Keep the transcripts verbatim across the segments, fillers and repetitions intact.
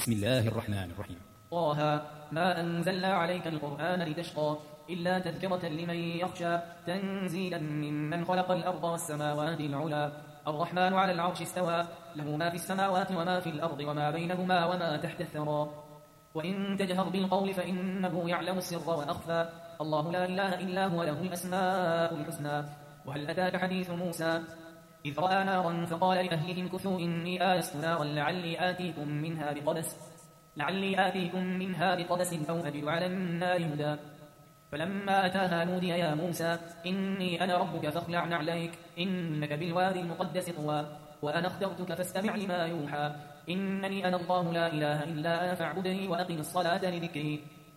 بسم الله الرحمن الرحيم. طه ما أنزلنا عليك القرآن لتشقى إلا تذكرة لمن يخشى تنزيلا ممن خلق الأرض والسماوات العلى الرحمن على العرش استوى له ما في السماوات وما في الأرض وما بينهما وما تحت الثرى وإن تجهر بالقول فإنه يعلم السر وأخفى الله لا إله إلا هو له الأسماء الحسنى وهل أتاك حديث موسى إذ رأى نارا فقال لأهلهم كثوا إني آنست نارا لعلي آتيكم منها بقبس لعلي آتيكم منها بقبس أو أجد على النار هدى فلما أتاها نودي يا موسى إني أنا ربك فاخلع نعليك إنك بالوادي المقدس طوى وأنا اخترتك فاستمع لما يوحى إنني أنا الله لا إله إلا أنا فاعبدني وأقم الصلاة لذكري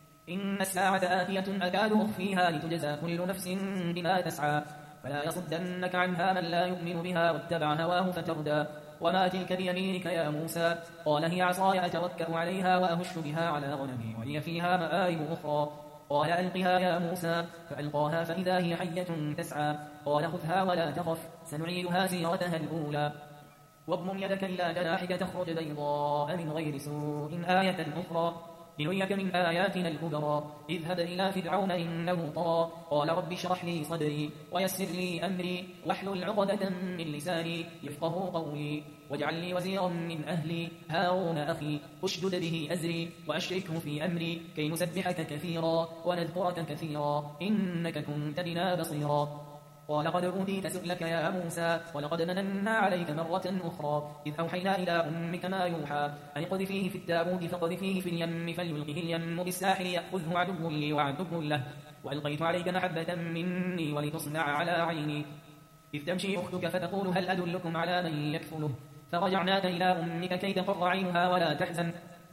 إن الساعة آتية أكاد أخفيها لتجزى كل نفس بما تسعى فلا يصدنك عنها من لا يؤمن بها واتبع هواه فتردى وما تلك بيمينك يا موسى قال هي عصاي أتوكأ عليها وأهش بها على غنمي ولي فيها مآرب أخرى قال ألقها يا موسى فألقاها فإذا هي حية تسعى قال خذها ولا تخف سنعيدها سيرتها الأولى واضمم يدك إلى جناحك تخرج بيضاء من غير سوء آية أخرى لنريك من آياتنا الكبرى اذهب إلى فرعون إنه طغى قال رب اشرح لي صدري ويسر لي أمري واحلل عقدة من لساني يفقهوا قولي واجعل لي وزيرا من أهلي هارون أخي اشدد به أزري وأشركه في أمري كي نسبحك كثيرا ونذكرك كثيرا إنك كنت بنا بصيرا قال قد أوتيت سؤلك يا موسى ولقد مننا عليك مرة أخرى إذ أوحينا إلى أمك ما يوحى أن اقذفيه في التابوت فاقذفيه في اليم فليلقه اليم بالساحل يأخذه عدو لي وعدو له وألقيت عليك محبة مني ولتصنع على عيني إذ تمشي أختك فتقول هل أدلكم على من يكفله فرجعناك إلى أمك كي تقر عينها ولا تحزن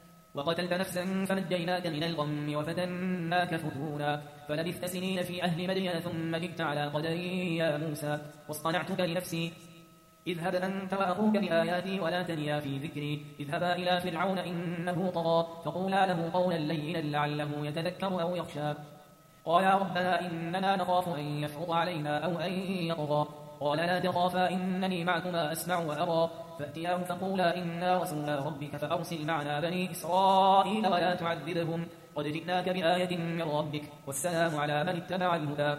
وقتلت نفسا فنجيناك من الغم وفتناك فتونا فلبثت سنين في أهل مدين ثم جئت على قدري يا موسى واصطنعتك لنفسي اذهب أنت وأخوك بآياتي ولا تنيا في ذكري اذهبا إلى فرعون إنه طغى فقولا له قولا لينا لعله يتذكر أو يخشى قالا ربنا إننا نخاف أن يفرط علينا أو أن يطغى قال لا تخافا إنني معكما أسمع وأرى فأتياه فقولا إنا رسولا ربك فأرسل معنا بني إسرائيل ولا تعذبهم قد جئناك بآية من ربك والسلام على من اتبع الهدى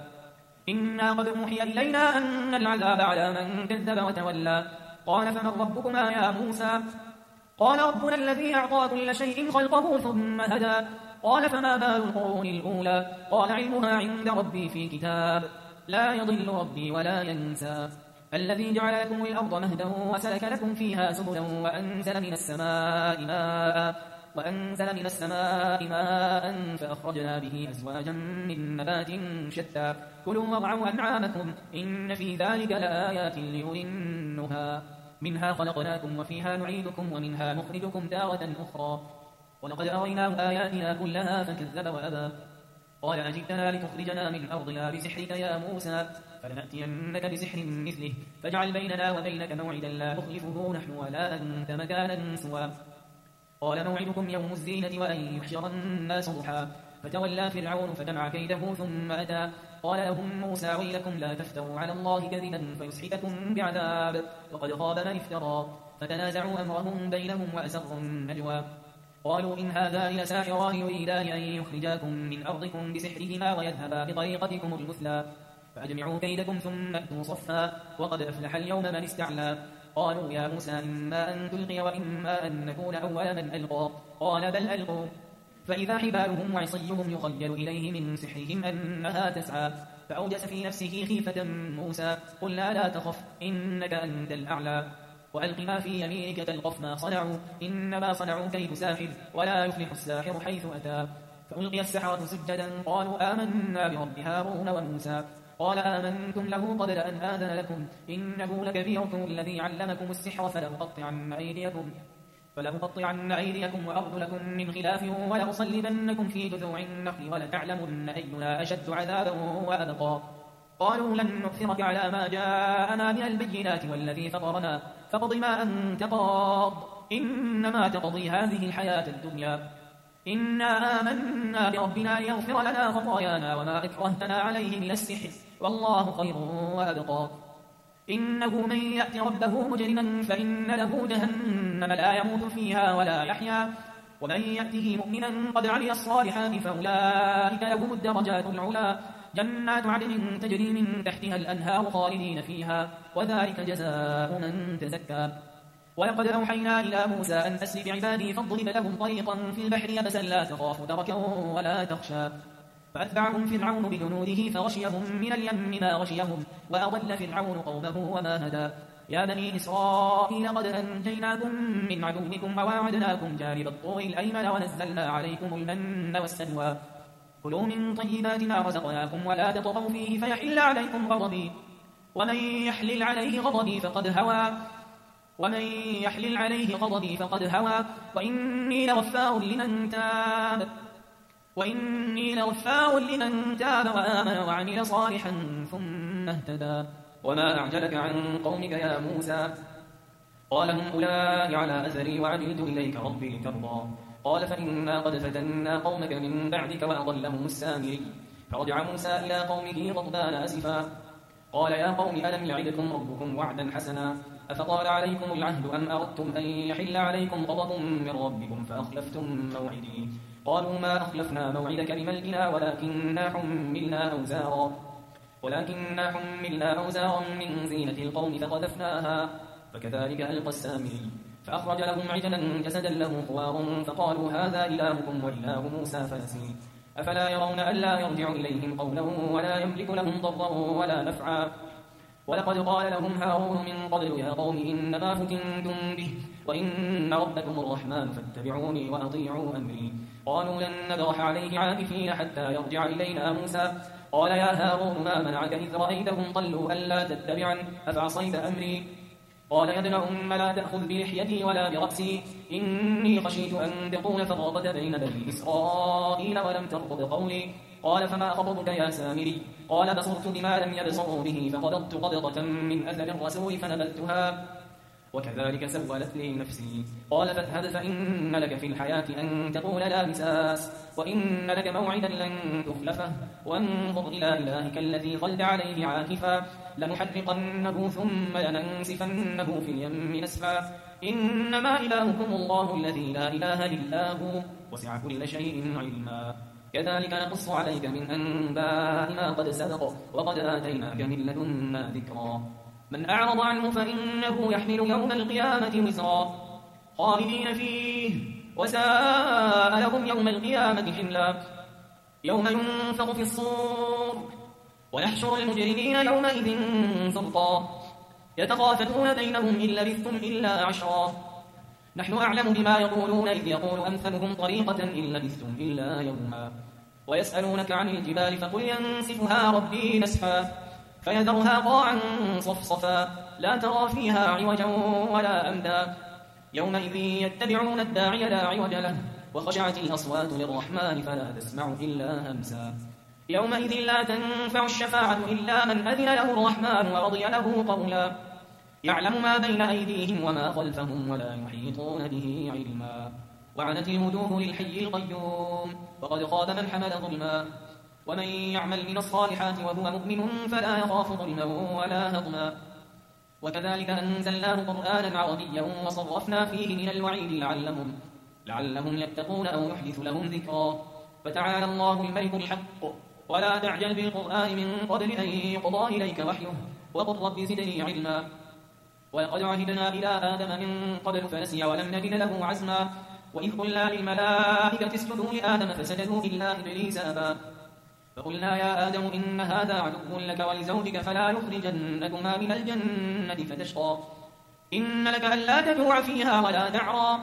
إنا قد أوحي إلينا أن العذاب على من كذب وتولى قال فمن ربكما يا موسى قال ربنا الذي أعطى كل شيء خلقه ثم هدى قال فما بال القرون الأولى قال علمها عند ربي في كتاب لا يضل ربي ولا ينسى الذي جعل لكم الأرض مهدا وسلك لكم فيها سبلا وأنزل من السماء ماء وأنزل من السماء ماء فأخرجنا به أزواجا من نبات شتى كلوا وارعوا أنعامكم إن في ذلك لآيات لأولي النهى منها خلقناكم وفيها نعيدكم ومنها نخرجكم تارة أخرى ولقد أريناه آياتنا كلها فكذب وأبى قال أجئتنا لتخرجنا من أرضنا بسحرك يا موسى فلنأتينك بسحر مثله فاجعل بيننا وبينك موعدا لا نخلفه نحن ولا أنت مكانا سوى قال موعدكم يوم الزينة وأن يحشر الناس ضحى فتولى فرعون فجمع كيده ثم أتى قال لهم موسى ويلكم لا تفتروا على الله كذبا فيسحتكم بعذاب وقد خاب من افترى فتنازعوا أمرهم بينهم وأسروا النجوى قالوا إن هذان لساحران يريدان أن يخرجاكم من أرضكم بسحرهما ويذهبا بطريقتكم المثلى فأجمعوا كيدكم ثم أتوا صفا وقد أفلح اليوم من استعلى قالوا يا موسى إما أن تلقي وإما أن نكون أول من ألقى قال بل ألقوا فإذا حبالهم وعصيهم يخيل إليه من سحرهم أنها تسعى فأوجس في نفسه خيفة موسى قلنا لا تخف إنك أنت الأعلى وألق ما في يمينك تلقف ما صنعوا إنما صنعوا كيد ساحر ولا يفلح الساحر حيث أتى فألقي السحرة سجدا قالوا آمنا برب هارون وموسى قال آمنتم له قبل أن آذن لكم إنه لكبيركم الذي علمكم السحر فلأقطعن أيديكم فلأقطعن أيديكم وأرجلكم من خلاف ولأصلبنكم في جذوع النخل ولتعلمن أينا أشد عذابا وأبقى قالوا لن نؤثرك على ما جاءنا من البينات والذي فطرنا فاقض ما أنت قاض إنما تقضي هذه الحياة الدنيا إنا آمنا بربنا ليغفر لنا خطايانا وما أكرهتنا عليه من السحر والله خير وأبقى إنه من يأت ربه مجرما فإن له جهنم لا يموت فيها ولا يحيا ومن يأته مؤمنا قد عمل الصالحات فأولئك لهم الدرجات العلى جنات عدن تجري من تحتها الأنهار خالدين فيها وذلك جزاء من تزكى. ولقد أوحينا إلى موسى أن أسر بعبادي فاضرب لهم طريقا في البحر يبسا لا تخاف دركا ولا تخشى فأتبعهم فرعون بجنوده فغشيهم من اليم ما غشيهم وأضل فرعون قومه وما هدى. يا بني إسرائيل قد أنجيناكم من عدوكم وواعدناكم جانب الطور الأيمن ونزلنا عليكم المن والسلوى كلوا من طيبات ما رزقناكم ولا تطغوا فيه فيحل عليكم غضبي ومن يحلل عليه غضبي فقد هوى ومن يحلل عليه غضبي فقد هوى وإني لغفار لمن تاب وإني لغفار لمن تاب وآمن وعمل صالحا ثم اهتدى. وما أعجلك عن قومك يا موسى؟ قال هم أولئك على أثري وعجلت إليك ربي لترضى. قال فإنا قد فتنا قومك من بعدك وأضلهم السامري. فرجع موسى إلى قومه غضبان أسفا قال يا قوم ألم يعدكم ربكم وعدا حسنا أفطال عليكم العهد أم أردتم أن يحل عليكم غضب من ربكم فأخلفتم موعدي. قالوا ما أخلفنا موعدك بملئنا ولكننا حملنا أوزارا ولكننا حملنا أوزارا من زينة القوم فقذفناها فكذلك ألقى السامري. فأخرج لهم عجلا جسدا له خوار فقالوا هذا إلهكم وإله موسى فنسي. أفلا يرون ألا يرجع إليهم قولا ولا يملك لهم ضرا ولا نفعا. ولقد قال لهم هارون من قبل يا قوم إنما فتنتم به وإن ربكم الرحمن فاتبعوني وأطيعوا أمري. قالوا لن نبرح عليه عاكفين حتى يرجع إلينا موسى. قال يا هارون ما منعك إذ رأيتهم ضلوا ألا تتبعا أفعصيت أمري. قال يا ابن أم لا تأخذ بلحيتي ولا برأسي إني خشيت أن تقول فرقت بين بني إسرائيل ولم ترقب قولي. قال فما خطبك يا سامري؟ قال بصرت بما لم يبصروا به فقبضت قبضة من أثر الرسول فنبذتها وكذلك سولت لي نفسي. قال فاذهب فإن لك في الحياة أن تقول لا مساس وإن لك موعدا لن تخلفه وانظر إلى إلهك الذي ظلت عليه عاكفا لنحرقنه ثم لننسفنه في اليم نسفا إنما إلهكم الله الذي لا إله إلا هو وسع كل شيء علما. كذلك نقص عليك من أنباء ما قد سبق وقد آتيناك من لدنا ذكرا. من أعرض عنه فإنه يحمل يوم القيامة وزرا خالدين فيه وساء لهم يوم القيامة حملا. يوم ينفخ في الصور ونحشر المجرمين يومئذ زرقا يتخافتون بينهم إن لبثتم إلا عشرا نحن أعلم بما يقولون إذ يقول أمثلهم طريقة إن لبثتم إلا يوما. ويسألونك عن الجبال فقل ينسفها ربي نسفا فيذرها قاعا صفصفا لا ترى فيها عوجا ولا أمدا. يومئذ يتبعون الداعي لا عوج له وخشعت الأصوات للرحمن فلا تسمع إلا همسا. يومئذ لا تنفع الشفاعة إلا من أذن له الرحمن ورضي له قولا. يعلم ما بين أيديهم وما خلفهم ولا يحيطون به علما. وعنت الوجوه للحي القيوم وقد خاب من حمل ظلما. ومن يعمل من الصالحات وهو مؤمن فلا يخاف ظلما ولا هضما. وكذلك أنزلناه قرآنا عربيا وصرفنا فيه من الوعيد لعلهم, لعلهم يتقون أو يحدث لهم ذكرا. فتعالى الله الملك الحق ولا تعجل بالقرآن من قبل أن يقضى إليك وحيه وقل رب زدني علما. ولقد عهدنا إلى آدم من قبل فنسي ولم نجد له عزما. وإذ قلنا للملائكة اسجدوا لآدم فسجدوا إلا إبليس أبى. فقلنا يا آدم إن هذا عدو لك ولزوجك فلا يخرجنكما من الجنة فتشقى. إن لك ألا تجوع فيها ولا تعرى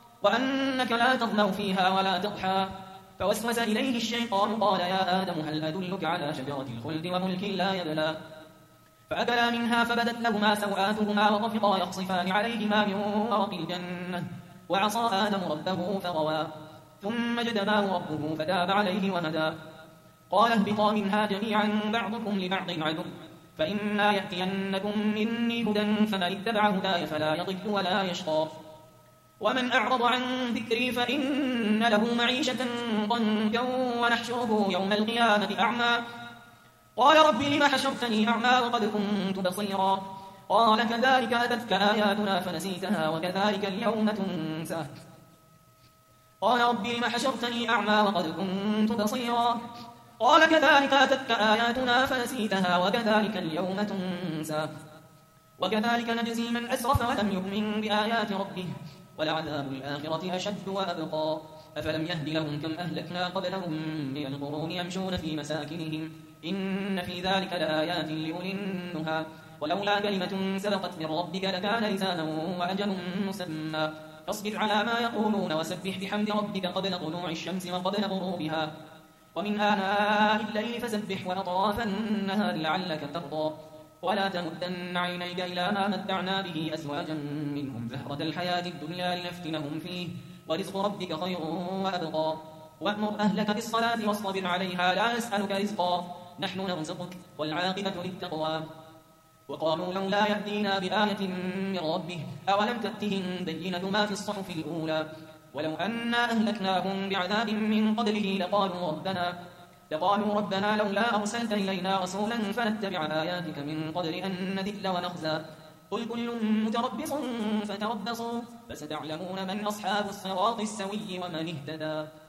وأنك لا تظمأ فيها ولا تضحى. فوسوس إليه الشيطان قال يا آدم هل أدلك على شجرة الخلد وملك لا يبلى. فأكلا منها فبدت لهما سوآتهما وطفقا يخصفان عليهما من ورق الجنة وعصى آدم ربه فغوى ثم اجتباه ربه فتاب عليه وهدى. قال اهبطا منها جميعا بعضكم لبعض عدو فإما يأتينكم مني هدى فمن اتبع هداي فلا يضل ولا يشقى. ومن أعرض عن ذكري فإن له معيشة ضنكا ونحشره يوم القيامة أعمى. قال رب لم حشرتني أعمى وقد كنت بصيرا. قال كذلك أتتك آياتنا فنسيتها وكذلك اليوم تنسى. قال رب لم حشرتني أعمى وقد كنت بصيرا قال كذلك أتتك آياتنا فنسيتها وكذلك اليوم تنسى وكذلك نجزي من أسرف ولم يؤمن بآيات ربه ولعذاب الآخرة أشد وأبقى أفلم يهد لهم كم أهلكنا قبلهم من القرون يمشون في مساكنهم إن في ذلك لآيات لأولي النهى ولولا كلمة سبقت من ربك لكان لسانا وأجل مسمى فاصبر على ما يقولون وسبح بحمد ربك قبل طلوع الشمس وقبل غروبها ومن آناء الليل فسبح وأطراف النهار لعلك ترضى ولا تمدن عينيك إلى ما متعنا به أزواجا منهم زهرة الحياة الدنيا لنفتنهم فيه ورزق ربك خير وأبقى وأمر أهلك بالصلاة واصطبر عليها لا نسألك رزقا نحن نرزقك والعاقبة للتقوى وقالوا لولا يأتينا بآية من ربه أولم تأتهم بينة ما في الصحف الأولى ولو أنا أهلكناهم بعذاب من قبله لقالوا ربنا لقالوا ربنا لولا أرسلت إلينا رسولا فنتبع آياتك من قبل أن نذل ونخزى قل كل متربص فتربصوا فستعلمون من أصحاب الصراط السوي ومن اهتدى.